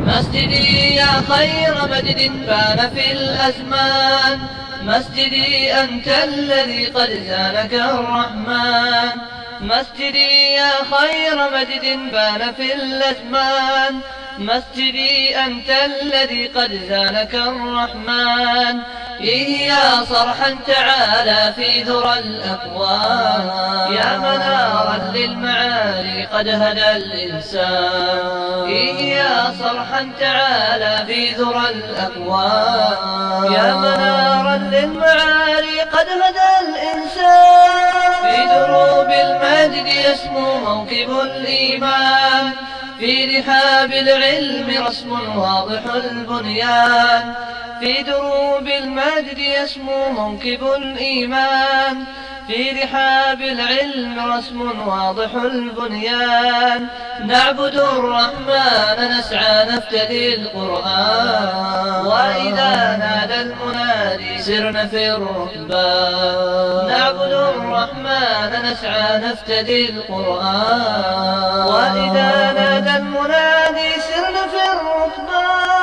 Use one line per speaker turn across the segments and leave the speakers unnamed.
مسجدي يا خير مجد بان في الأزمان، مسجدي أنت الذي قد زانك الرحمن. مسجدي يا خير مجد بان في الأزمان، مسجدي أنت الذي قد زانك الرحمن. يا صرحا تعالى في ذرى الأكوان، يا منارا للمعالي قد هدى الإنسان. يا صرحا تعالى في ذرى الأكوان، يا منارا للمعالي قد هدى الإنسان. في دروب المجد يسمو موكب الإيمان، في رحاب العلم رسم واضح البنيان. في دروب المجد يسمو موكب الإيمان، في رحاب العلم رسم واضح البنيان. نعبد الرحمن نسعى نفتدي القرآن، وإذا نادى المنادي سرنا في الركبان. نعبد الرحمن نسعى نفتدي القرآن، وإذا نادى المنادي سرنا في الركبان.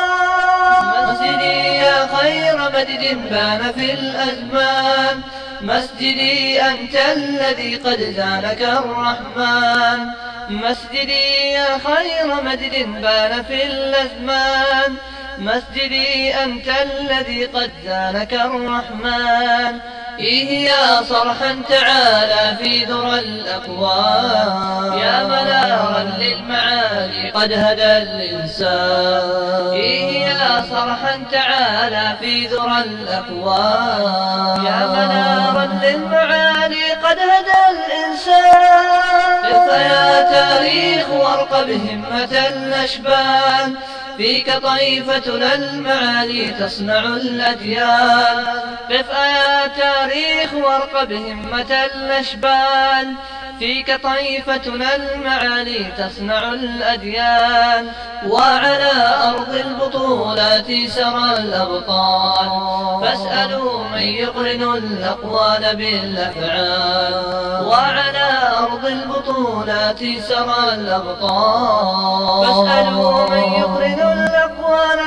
مسجدي يا خير مجد بان في الأزمان، مسجدي أنت الذي قد زانك الرحمن. مسجدي يا خير مجد بان في الأزمان، مسجدي أنت الذي قد زانك الرحمن. يا صرحا تعالى في ذرى الأكوان، يا منارا للمعالي قد هدى الإنسان. يا صرحا تعالى في ذرى الأكوان، يا منارا للمعالي قد هدى الإنسان. قف يا تاريخ وارق بهمة الأشبال، فيك طائفتنا المعالي تصنع الأديان. قف يا تاريخ وارق بهمة الأشبال، فيك طائفتنا المعالي تصنع الأديان. وعلى أرض البطولات سرى الأبطال، فاسألوا من يقرن الأقوال بالأفعال. وعلى أرض البطولات سرى الأبطال، فاسألوا من يقرن الأقوال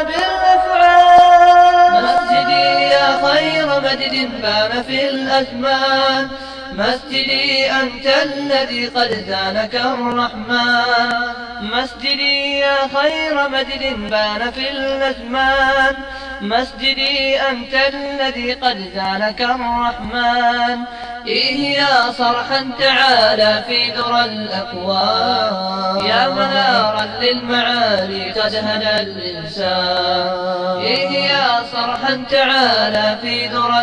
بالأفعال. مسجدي يا خير مجد بان في الأزمان، مسجدي أنت الذي قد زانك الرحمن. مسجدي يا خير مجد بان في الأزمان، مسجدي أنت الذي قد زانك الرحمن. يا صرحا تعالى في ذرى الأكوان، يا منارا للمعالي قد هدى الإنسان. يا صرحا تعالى في ذرى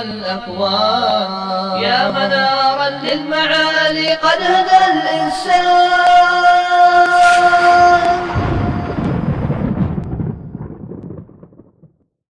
الأكوان، يا منارا للمعالي قد هدى الإنسان.